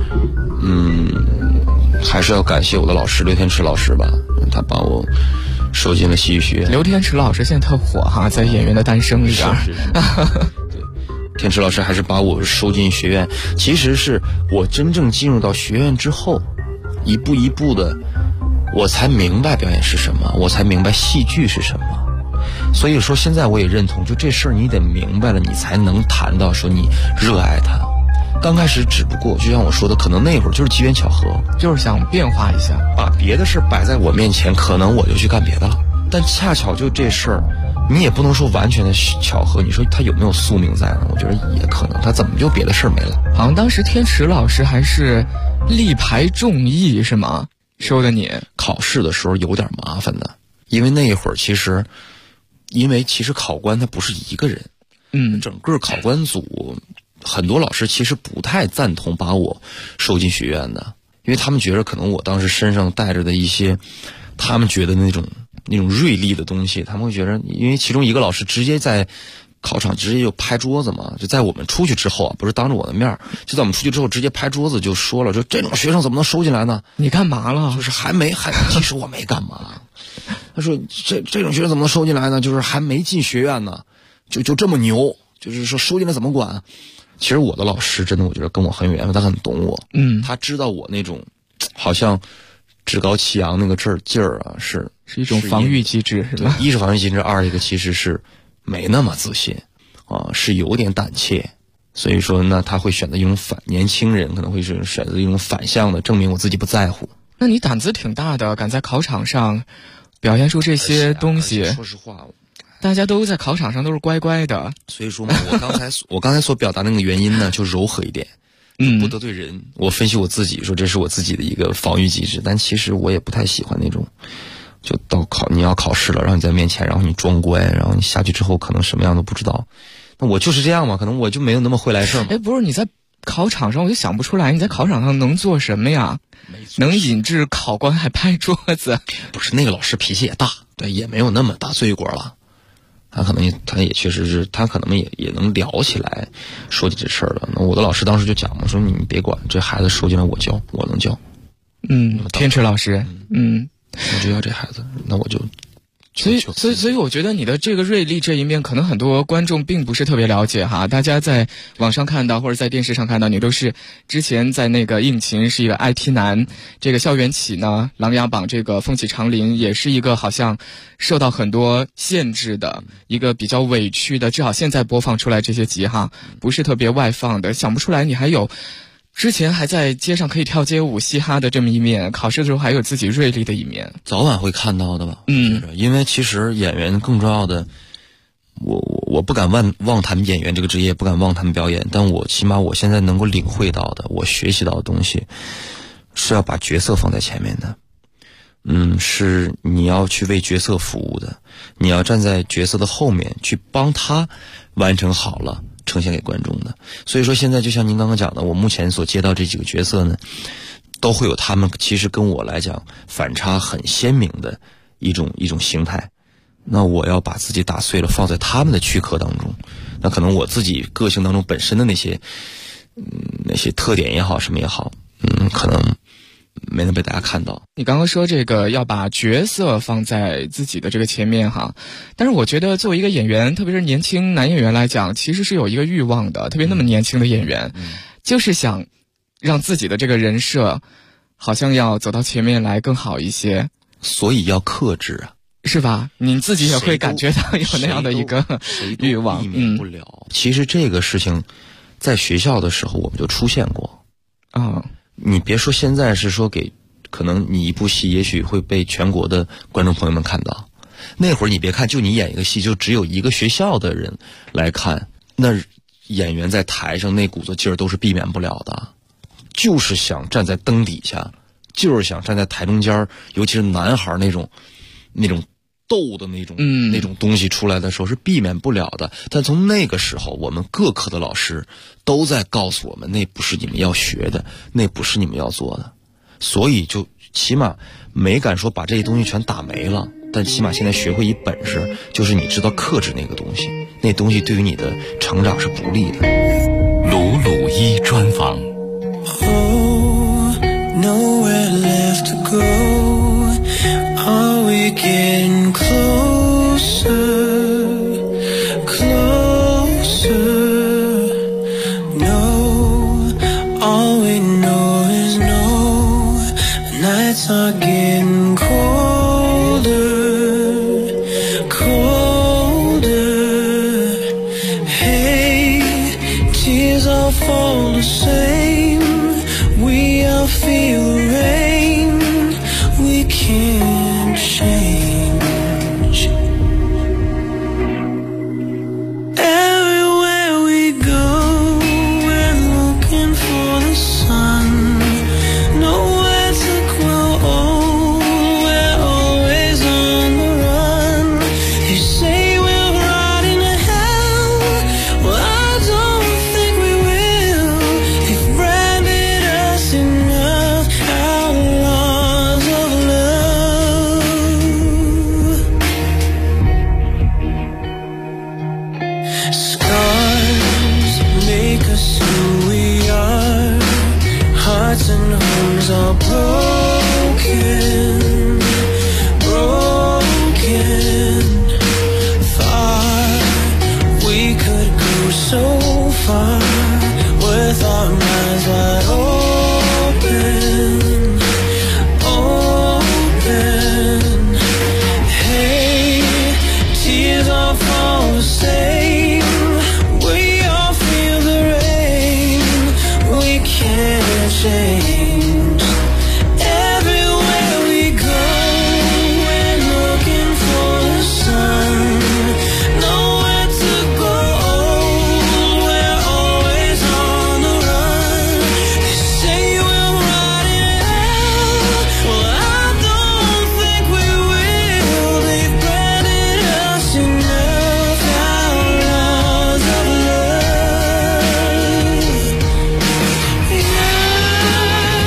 还是要感谢我的老师刘天池老师吧，他把我收进了戏剧学院。 刘天池老师现在特火哈，在演员的诞生里边。 是对，天池老师还是把我收进学院。其实是我真正进入到学院之后，一步一步的，我才明白表演是什么，我才明白戏剧是什么。所以说现在我也认同，就这事儿你得明白了，你才能谈到说你热爱它。刚开始只不过就像我说的，可能那会儿就是机缘巧合， 就是想变化一下， 把别的事摆在我面前，可能我就去干别的了。但恰巧就这事儿，你也不能说完全的巧合，你说他有没有宿命在呢？我觉得也可能，他怎么就别的事儿没了？ 好像当时天池老师还是力排众议是吗？收的你考试的时候有点麻烦的，因为那会儿其实考官他不是一个人，整个考官组很多老师其实不太赞同把我收进学院的，因为他们觉得可能我当时身上带着的一些他们觉得那种锐利的东西，他们会觉得，因为其中一个老师直接在考场直接就拍桌子嘛，就在我们出去之后啊，不是当着我的面，就在我们出去之后直接拍桌子就说了，说这种学生怎么能收进来呢？ 你干嘛了？ 就是其实我没干嘛。他说这种学生怎么能收进来呢？就是还没进学院呢，就这么牛，就是说收进来怎么管？其实我的老师真的我觉得跟我很有缘分，他很懂我，他知道我那种好像趾高气扬那个劲儿啊，是一种防御机制，是吧？ 一是防御机制，二一个其实是没那么自信啊，是有点胆怯，所以说呢，他会选择一种年轻人可能会是选择一种反向的，证明我自己不在乎。 那你胆子挺大的，敢在考场上表现出这些东西。 说实话， 大家都在考场上都是乖乖的， 所以说嘛，我刚才所表达那个原因呢，就柔和一点，不得罪人。我分析我自己说这是我自己的一个防御机制，但其实我也不太喜欢那种，就你要考试了，然后你在面前，然后你装乖，然后你下去之后可能什么样都不知道。那我就是这样嘛，可能我就没有那么会来事嘛。 不是你在考场上，我就想不出来你在考场上能做什么呀？能引致考官还拍桌子？ 不是，那个老师脾气也大，对，也没有那么大罪过了。他也确实是，他可能也能聊起来，说起这事儿了。那我的老师当时就讲嘛，说你别管，这孩子收进来我教，我能教。 天池老师， 我就要这孩子，那我就。 所以我觉得你的这个锐利这一面，可能很多观众并不是特别了解哈。大家在网上看到或者在电视上看到，你都是之前在那个应勤是一个 IT 男，这个校园起呢，琅琊榜这个风起长林也是一个好像受到很多限制的一个比较委屈的，至少现在播放出来这些集哈，不是特别外放的。想不出来你还有之前还在街上可以跳街舞嘻哈的这么一面，考试的时候还有自己锐利的一面， 早晚会看到的吧。因为其实演员更重要的，我不敢妄谈演员这个职业，不敢妄谈表演，但我起码我现在能够领会到的，我学习到的东西是要把角色放在前面的。是你要去为角色服务的，你要站在角色的后面去帮他完成好了呈现给观众的。所以说现在就像您刚刚讲的，我目前所接到这几个角色呢，都会有他们其实跟我来讲反差很鲜明的一种形态。 那我要把自己打碎了放在他们的躯壳当中，那可能我自己个性当中本身的那些特点也好什么也好，可能没能被大家看到。 你刚刚说这个要把角色放在自己的这个前面哈，但是我觉得作为一个演员，特别是年轻男演员来讲，其实是有一个欲望的，特别那么年轻的演员，就是想让自己的这个人设好像要走到前面来更好一些， 所以要克制啊， 是吧？你自己也会感觉到有那样的一个欲望， 避免不了。其实这个事情在学校的时候我们就出现过啊。 你别说现在是说可能你一部戏也许会被全国的观众朋友们看到，那会儿你别看就你演一个戏就只有一个学校的人来看，那演员在台上那股子劲儿都是避免不了的，就是想站在灯底下，就是想站在台中间，尤其是男孩那种斗的那种东西出来的时候是避免不了的。但从那个时候我们各科的老师都在告诉我们，那不是你们要学的，那不是你们要做的。所以就起码没敢说把这些东西全打没了，但起码现在学会一本事，就是你知道克制那个东西，那东西对于你的成长是不利的。 鲁鲁一专访。 Nowhere left to go. Are we getting closer? No, all we know is no. The nights are getting colder. Hey, tears all fall the same. We all feel the rain. We can't change. Everywhere we go, we're looking for the sun. Nowhere to grow old, we're always on the run. They say we're riding to hell. Well, I don't think we will. They've branded us enough, outlaws of love. Scars make us who we are. Hearts and homes are broken. Far, we could go so far with our minds wide open. Hey, tears all fall the same. We all feel the rain. We can't change. Everywhere we go, we're looking for the sun. Nowhere to go old, we're always on the run. They say we're riding hell. Well, I don't think we will. They've branded us enough, outlaws of love. Yeah.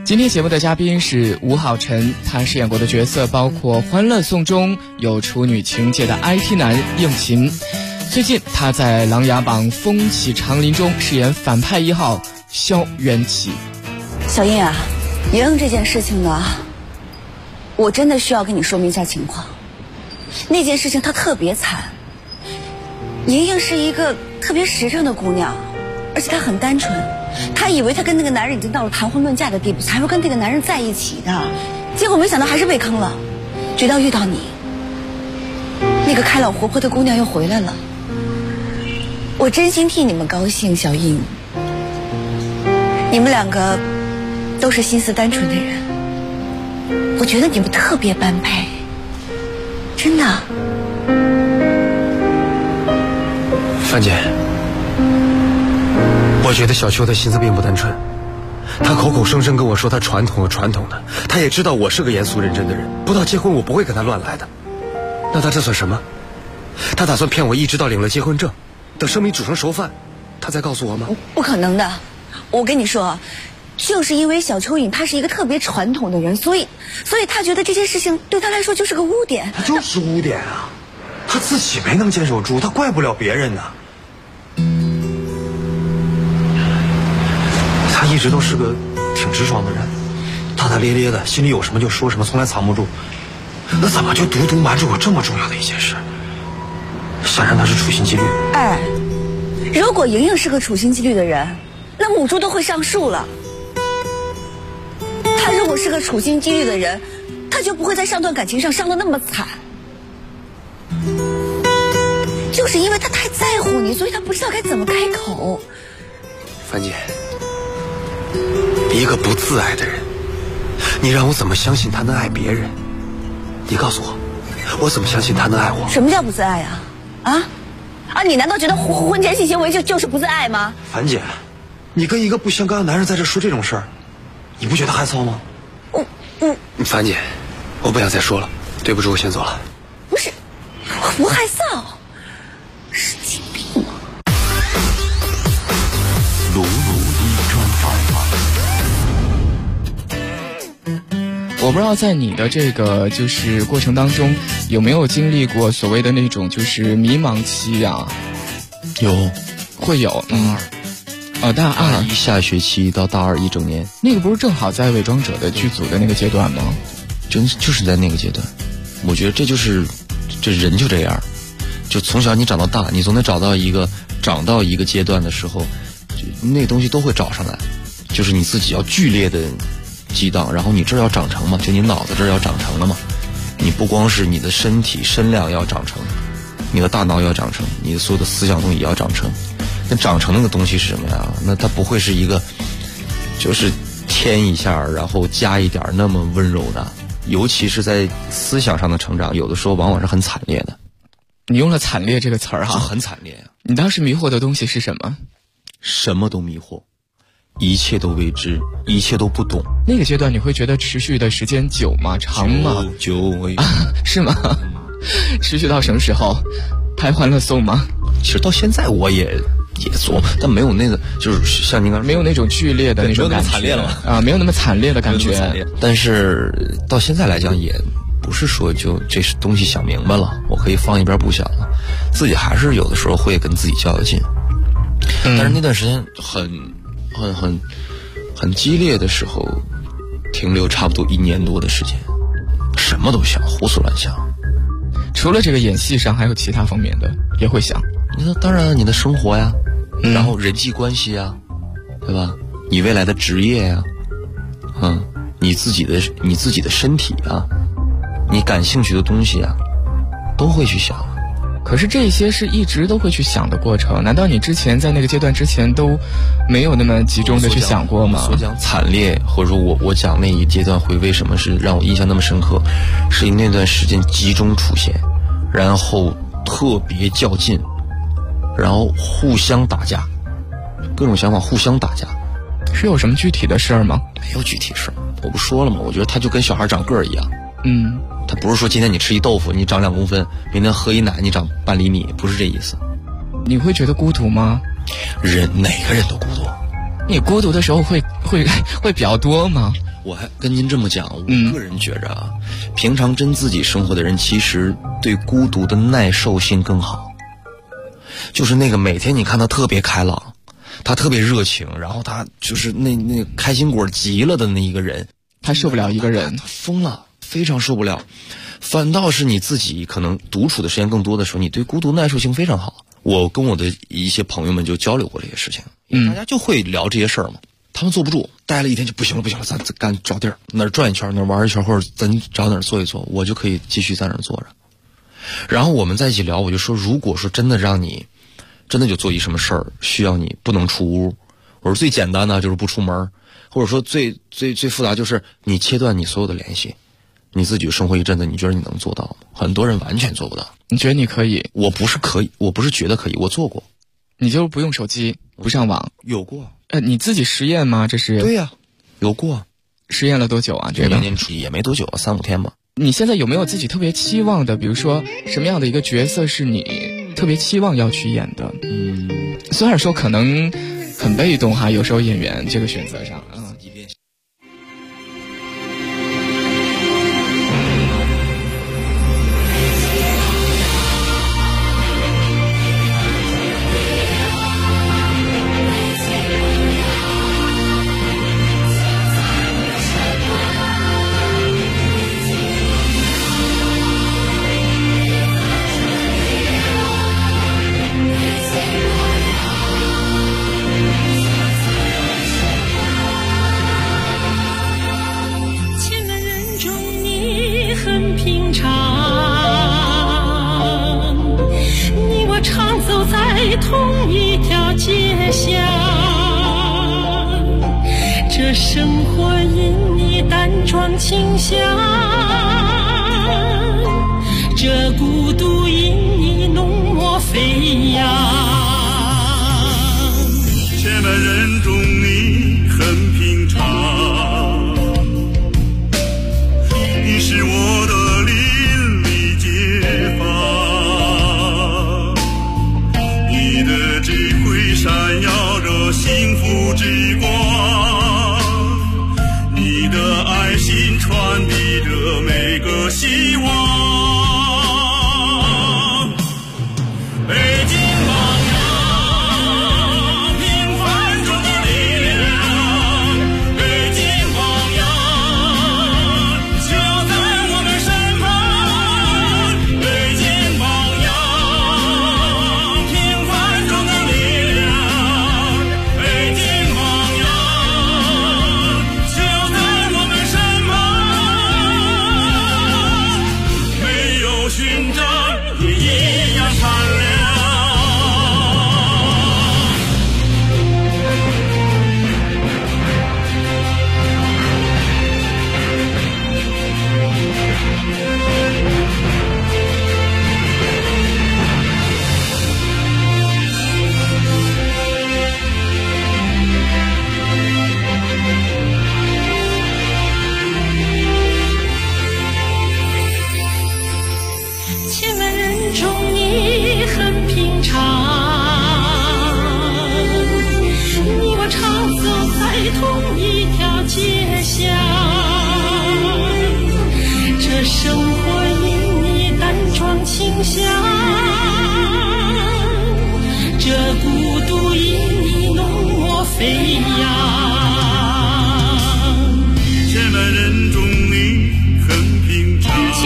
今天节目的嘉宾是吴浩辰，他饰演过的角色包括《欢乐颂》中有处女情节的 IT 男应勤。最近他在《琅琊榜》风起长林中饰演反派1号萧元起。 小印啊，莹莹这件事情呢，我真的需要跟你说明一下情况。那件事情她特别惨，莹莹是一个特别实诚的姑娘，而且她很单纯，她以为她跟那个男人已经到了谈婚论嫁的地步，才会跟这个男人在一起的，结果没想到还是被坑了。直到遇到你，那个开朗活泼的姑娘又回来了。我真心替你们高兴，小印，你们两个都是心思单纯的人，我觉得你们特别般配，真的。 范姐，我觉得小秋的心思并不单纯，她口口声声跟我说她传统的，她也知道我是个严肃认真的人，不到结婚我不会跟她乱来的。那她这算什么？她打算骗我一直到领了结婚证，等生米煮成熟饭，她再告诉我吗？ 不可能的，我跟你说，就是因为小蚯蚓她是一个特别传统的人，所以她觉得这件事情对她来说就是个污点。 她就是污点啊，她自己没能坚守住，她怪不了别人呢。她一直都是个挺直爽的人，大大咧咧的，心里有什么就说什么，从来藏不住。那怎么就独独瞒着我这么重要的一件事？显然她是处心积虑。 哎，如果莹莹是个处心积虑的人，那母猪都会上树了。她如果是个处心积虑的人，她就不会在上段感情上伤得那么惨。就是因为她太在乎你，所以她不知道该怎么开口。 樊姐，一个不自爱的人，你让我怎么相信他能爱别人？你告诉我，我怎么相信他能爱我？ 什么叫不自爱啊？你难道觉得婚前性行为就是不自爱吗？ 樊姐，你跟一个不相干的男人在这说这种事儿，你不觉得害臊吗？樊姐，我不想再说了，对不住，我先走了。 不是，我不害臊，神经病啊！ 鲁鲁一专访。 我不知道在你的这个就是过程当中，有没有经历过所谓的那种就是迷茫期啊？ 有， 会有。大二一下学期到大二一整年， 那个不是正好在《伪装者》的剧组的那个阶段吗？ 就是在那个阶段。我觉得这人就这样，就从小你长到大，你总得长到一个阶段的时候，那个东西都会找上来，就是你自己要剧烈的激荡，然后你这儿要长成嘛，就你脑子这儿要长成了嘛。你不光是你的身体身量要长成，你的大脑要长成，你的所有的思想东西也要长成。那长成那个东西是什么呀？那它不会是一个就是添一下然后加一点那么温柔的，尤其是在思想上的成长，有的时候往往是很惨烈的。 你用了惨烈这个词儿哈， 很惨烈啊。 你当时迷惑的东西是什么？ 什么都迷惑，一切都未知，一切都不懂。 那个阶段你会觉得持续的时间久吗？长吗？是吗？持续到什么时候？拍《欢乐颂》吗？ 其实到现在我也做，但没有那个，就是像您刚才没有那种剧烈的那种感觉， 没有那么惨烈了嘛？ 没有那么惨烈的感觉。 但是到现在来讲，也不是说就这东西想明白了，我可以放一边不想了，自己还是有的时候会跟自己较较劲。但是那段时间很激烈的时候，停留差不多1年多的时间，什么都想，胡思乱想。 除了这个演戏上，还有其他方面的也会想。 当然，你的生活呀，然后人际关系呀，对吧？你未来的职业呀，你自己的身体啊，你感兴趣的东西啊，都会去想。 可是这些是一直都会去想的过程，难道你之前在那个阶段之前都没有那么集中的去想过吗？ 所讲惨烈，或者说我讲那一阶段会为什么是让我印象那么深刻，是因为那段时间集中出现，然后特别较劲，然后互相打架，各种想法互相打架。 是有什么具体的事儿吗？ 没有具体事儿，我不说了吗？我觉得他就跟小孩长个儿一样。他不是说今天你吃一豆腐你长2公分，明天喝一奶你长半厘米，不是这意思。 你会觉得孤独吗？ 哪个人都孤独。 你孤独的时候会比较多吗？ 我还跟您这么讲，我个人觉着啊，平常真自己生活的人，其实对孤独的耐受性更好。就是那个每天你看他特别开朗，他特别热情，然后他就是那开心果极了的那一个人， 他受不了一个人， 他疯了，非常受不了。反倒是你自己可能独处的时间更多的时候，你对孤独耐受性非常好。我跟我的一些朋友们就交流过这些事情，大家就会聊这些事儿嘛。他们坐不住，待了一天就不行了，咱赶找地儿，那儿转一圈，那儿玩一圈，或者咱找哪儿坐一坐，我就可以继续在那儿坐着。然后我们在一起聊，我就说，如果说真的让你真的就做一什么事儿需要你不能出屋，我说最简单的就是不出门，或者说最复杂就是你切断你所有的联系，你自己生活一阵子，你觉得你能做到吗？很多人完全做不到。 你觉得你可以？ 我不是可以，我不是觉得可以，我做过。 你就不用手机，不上网？ 有过。 你自己实验吗？这是？ 对呀，有过。 实验了多久啊？这个也没多久，3-5天吧。 你现在有没有自己特别期望的？比如说什么样的一个角色是你特别期望要去演的？虽然说可能很被动哈，有时候演员这个选择上同一条街巷，这生活因你淡妆清香，这孤独因你浓墨飞扬。 千万人中你很平常，你是我的邻里街坊，你的智慧闪耀着幸福之光，你的爱心传递着每个希望。北京榜样，平凡中的力量，北京榜样，就在我们身旁。北京榜样，平凡中的力量，北京榜样，就在我们身旁。没有勋章也一样闪亮。 千万人中你很平常，你我常走在同一条街巷，这生活因你淡妆清香。